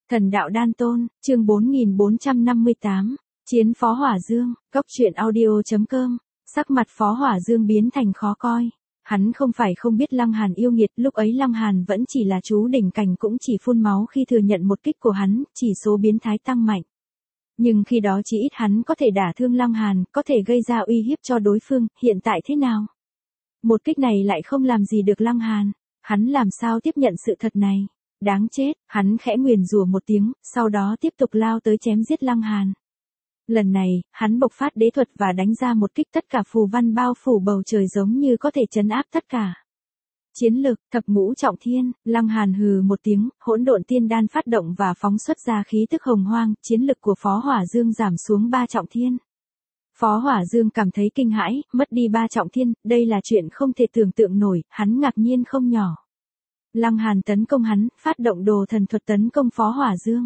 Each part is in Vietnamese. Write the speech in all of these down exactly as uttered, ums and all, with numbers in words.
Thần đạo đan tôn, chương bốn nghìn bốn trăm năm mươi tám, chiến Phó Hỏa Dương, cốc truyện audio chấm com, sắc mặt Phó Hỏa Dương biến thành khó coi. Hắn không phải không biết Lăng Hàn yêu nghiệt, lúc ấy Lăng Hàn vẫn chỉ là chú đỉnh cảnh cũng chỉ phun máu khi thừa nhận một kích của hắn, chỉ số biến thái tăng mạnh. Nhưng khi đó chỉ ít hắn có thể đả thương Lăng Hàn, có thể gây ra uy hiếp cho đối phương, hiện tại thế nào? Một kích này lại không làm gì được Lăng Hàn, hắn làm sao tiếp nhận sự thật này? Đáng chết, hắn khẽ nguyền rủa một tiếng, sau đó tiếp tục lao tới chém giết Lăng Hàn. Lần này, hắn bộc phát đế thuật và đánh ra một kích tất cả phù văn bao phủ bầu trời giống như có thể trấn áp tất cả. Chiến lực, thập ngũ trọng thiên, Lăng Hàn hừ một tiếng, hỗn độn tiên đan phát động và phóng xuất ra khí tức hồng hoang, chiến lực của Phó Hỏa Dương giảm xuống ba trọng thiên. Phó Hỏa Dương cảm thấy kinh hãi, mất đi ba trọng thiên, đây là chuyện không thể tưởng tượng nổi, hắn ngạc nhiên không nhỏ. Lăng Hàn tấn công hắn, phát động đồ thần thuật tấn công Phó Hỏa Dương.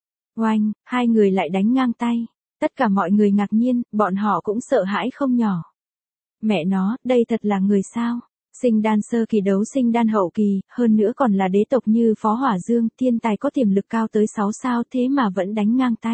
Oanh, hai người lại đánh ngang tay. Tất cả mọi người ngạc nhiên, bọn họ cũng sợ hãi không nhỏ. Mẹ nó, đây thật là người sao? Sinh đan sơ kỳ đấu sinh đan hậu kỳ, hơn nữa còn là đế tộc như Phó Hỏa Dương, thiên tài có tiềm lực cao tới sáu sao thế mà vẫn đánh ngang tay.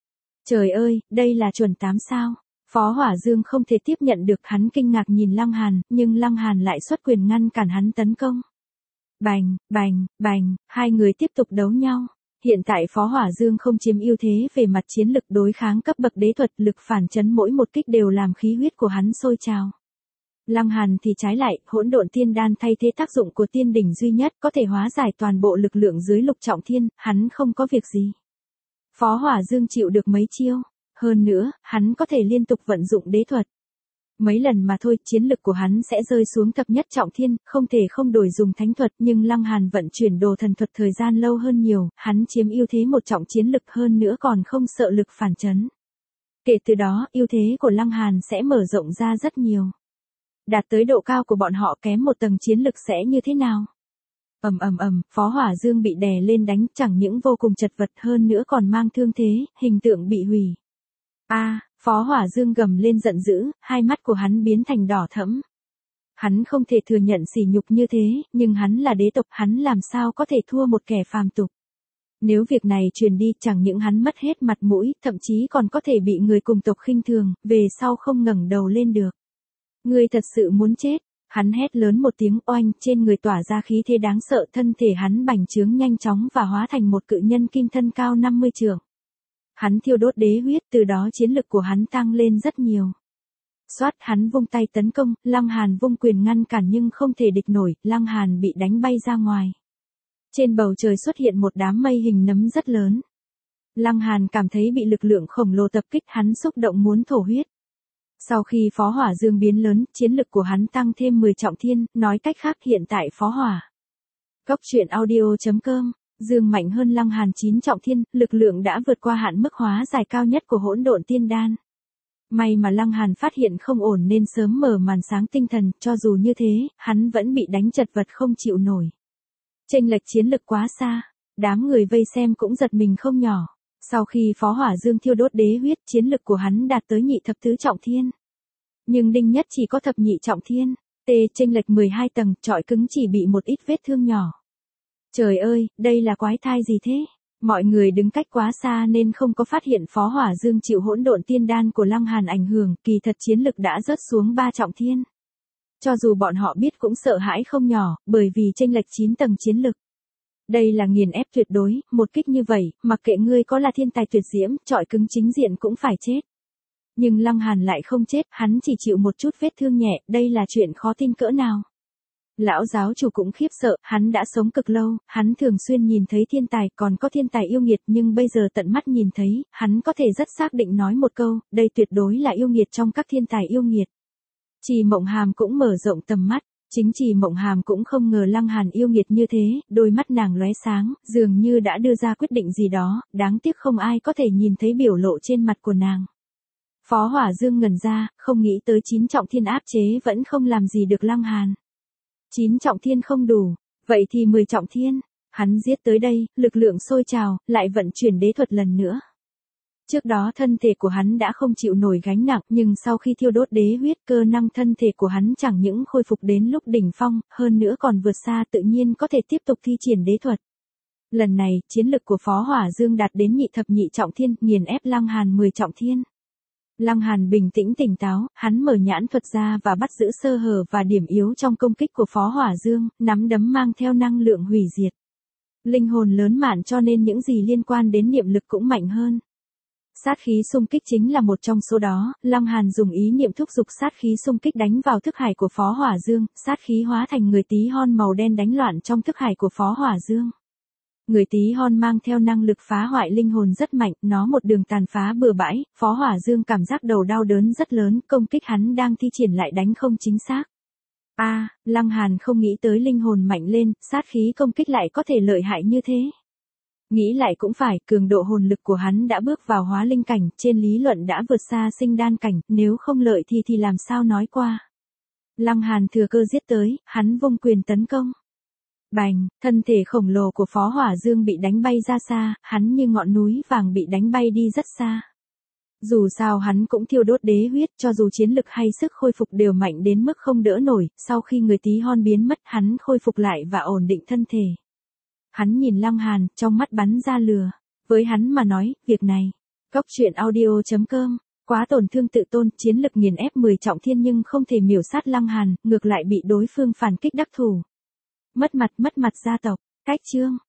Trời ơi, đây là chuẩn tám sao. Phó Hỏa Dương không thể tiếp nhận được, hắn kinh ngạc nhìn Lăng Hàn, nhưng Lăng Hàn lại xuất quyền ngăn cản hắn tấn công. Bành, bành, bành, hai người tiếp tục đấu nhau. Hiện tại Phó Hỏa Dương không chiếm ưu thế về mặt chiến lực, đối kháng cấp bậc đế thuật, lực phản chấn mỗi một kích đều làm khí huyết của hắn sôi trào. Lăng Hàn thì trái lại, hỗn độn tiên đan thay thế tác dụng của tiên đỉnh duy nhất, có thể hóa giải toàn bộ lực lượng dưới lục trọng thiên, hắn không có việc gì. Phó Hỏa Dương chịu được mấy chiêu, hơn nữa, hắn có thể liên tục vận dụng đế thuật. Mấy lần mà thôi, chiến lực của hắn sẽ rơi xuống thập nhất trọng thiên, không thể không đổi dùng thánh thuật, nhưng Lăng Hàn vận chuyển đồ thần thuật thời gian lâu hơn nhiều, hắn chiếm ưu thế một trọng chiến lực, hơn nữa còn không sợ lực phản chấn. Kể từ đó, ưu thế của Lăng Hàn sẽ mở rộng ra rất nhiều. Đạt tới độ cao của bọn họ, kém một tầng chiến lực sẽ như thế nào? Ầm ầm ầm, Phó Hỏa Dương bị đè lên đánh, chẳng những vô cùng chật vật, hơn nữa còn mang thương thế, hình tượng bị hủy. A, à, Phó Hỏa Dương gầm lên giận dữ, hai mắt của hắn biến thành đỏ thẫm. Hắn không thể thừa nhận sỉ nhục như thế, nhưng hắn là đế tộc, hắn làm sao có thể thua một kẻ phàm tục. Nếu việc này truyền đi, chẳng những hắn mất hết mặt mũi, thậm chí còn có thể bị người cùng tộc khinh thường, về sau không ngẩng đầu lên được. Ngươi thật sự muốn chết, hắn hét lớn một tiếng, oanh, trên người tỏa ra khí thế đáng sợ, thân thể hắn bành trướng nhanh chóng và hóa thành một cự nhân kim thân cao năm mươi trượng. Hắn thiêu đốt đế huyết, từ đó chiến lực của hắn tăng lên rất nhiều. Xoát, hắn vung tay tấn công, Lăng Hàn vung quyền ngăn cản nhưng không thể địch nổi, Lăng Hàn bị đánh bay ra ngoài. Trên bầu trời xuất hiện một đám mây hình nấm rất lớn. Lăng Hàn cảm thấy bị lực lượng khổng lồ tập kích, hắn xúc động muốn thổ huyết. Sau khi Phó Hỏa Dương biến lớn, chiến lực của hắn tăng thêm mười trọng thiên, nói cách khác hiện tại Phó Hỏa. Cốc truyện audio chấm com, Dương mạnh hơn Lăng Hàn chín trọng thiên, lực lượng đã vượt qua hạn mức hóa giải cao nhất của hỗn độn tiên đan. May mà Lăng Hàn phát hiện không ổn nên sớm mở màn sáng tinh thần, cho dù như thế, hắn vẫn bị đánh chật vật không chịu nổi. Chênh lệch chiến lực quá xa, đám người vây xem cũng giật mình không nhỏ. Sau khi Phó Hỏa Dương thiêu đốt đế huyết, chiến lực của hắn đạt tới nhị thập tứ trọng thiên. Nhưng Đinh Nhất chỉ có thập nhị trọng thiên, tê chênh lệch mười hai tầng, trọi cứng chỉ bị một ít vết thương nhỏ. Trời ơi, đây là quái thai gì thế? Mọi người đứng cách quá xa nên không có phát hiện Phó Hỏa Dương chịu hỗn độn tiên đan của Lăng Hàn ảnh hưởng, kỳ thật chiến lực đã rớt xuống ba trọng thiên. Cho dù bọn họ biết cũng sợ hãi không nhỏ, bởi vì chênh lệch chín tầng chiến lực. Đây là nghiền ép tuyệt đối, một kích như vậy, mặc kệ ngươi có là thiên tài tuyệt diễm, trọi cứng chính diện cũng phải chết. Nhưng Lăng Hàn lại không chết, hắn chỉ chịu một chút vết thương nhẹ, đây là chuyện khó tin cỡ nào. Lão giáo chủ cũng khiếp sợ, hắn đã sống cực lâu, hắn thường xuyên nhìn thấy thiên tài, còn có thiên tài yêu nghiệt, nhưng bây giờ tận mắt nhìn thấy, hắn có thể rất xác định nói một câu, đây tuyệt đối là yêu nghiệt trong các thiên tài yêu nghiệt. Trì Mộng Hàm cũng mở rộng tầm mắt, chính Trì Mộng Hàm cũng không ngờ Lăng Hàn yêu nghiệt như thế, đôi mắt nàng lóe sáng, dường như đã đưa ra quyết định gì đó, đáng tiếc không ai có thể nhìn thấy biểu lộ trên mặt của nàng. Phó Hỏa Dương ngẩn ra, không nghĩ tới chín trọng thiên áp chế vẫn không làm gì được Lăng Hàn. chín trọng thiên không đủ, vậy thì mười trọng thiên, hắn giết tới đây, lực lượng sôi trào, lại vận chuyển đế thuật lần nữa. Trước đó thân thể của hắn đã không chịu nổi gánh nặng, nhưng sau khi thiêu đốt đế huyết, cơ năng thân thể của hắn chẳng những khôi phục đến lúc đỉnh phong, hơn nữa còn vượt xa, tự nhiên có thể tiếp tục thi triển đế thuật. Lần này, chiến lực của Phó Hỏa Dương đạt đến nhị thập nhị trọng thiên, nghiền ép Lăng Hàn mười trọng thiên. Lăng Hàn bình tĩnh tỉnh táo, hắn mở nhãn thuật ra và bắt giữ sơ hở và điểm yếu trong công kích của Phó Hỏa Dương, nắm đấm mang theo năng lượng hủy diệt. Linh hồn lớn mạn cho nên những gì liên quan đến niệm lực cũng mạnh hơn. Sát khí xung kích chính là một trong số đó, Lăng Hàn dùng ý niệm thúc giục sát khí xung kích đánh vào thức hải của Phó Hỏa Dương, sát khí hóa thành người tí hon màu đen đánh loạn trong thức hải của Phó Hỏa Dương. Người tí hon mang theo năng lực phá hoại linh hồn rất mạnh, nó một đường tàn phá bừa bãi, Phó Hỏa Dương cảm giác đầu đau đớn rất lớn, công kích hắn đang thi triển lại đánh không chính xác. A, à, Lăng Hàn không nghĩ tới linh hồn mạnh lên, sát khí công kích lại có thể lợi hại như thế. Nghĩ lại cũng phải, cường độ hồn lực của hắn đã bước vào hóa linh cảnh, trên lý luận đã vượt xa sinh đan cảnh, nếu không lợi thì thì làm sao nói qua. Lăng Hàn thừa cơ giết tới, hắn vung quyền tấn công. Bành, thân thể khổng lồ của Phó Hỏa Dương bị đánh bay ra xa, hắn như ngọn núi vàng bị đánh bay đi rất xa. Dù sao hắn cũng thiêu đốt đế huyết, cho dù chiến lực hay sức khôi phục đều mạnh đến mức không đỡ nổi, sau khi người tí hon biến mất hắn khôi phục lại và ổn định thân thể. Hắn nhìn Lăng Hàn, trong mắt bắn ra lửa. Với hắn mà nói, việc này. Góc truyện audio chấm com. Quá tổn thương tự tôn, chiến lực nghiền ép mười trọng thiên nhưng không thể miểu sát Lăng Hàn, ngược lại bị đối phương phản kích đắc thủ. Mất mặt mất mặt gia tộc. Cách chương.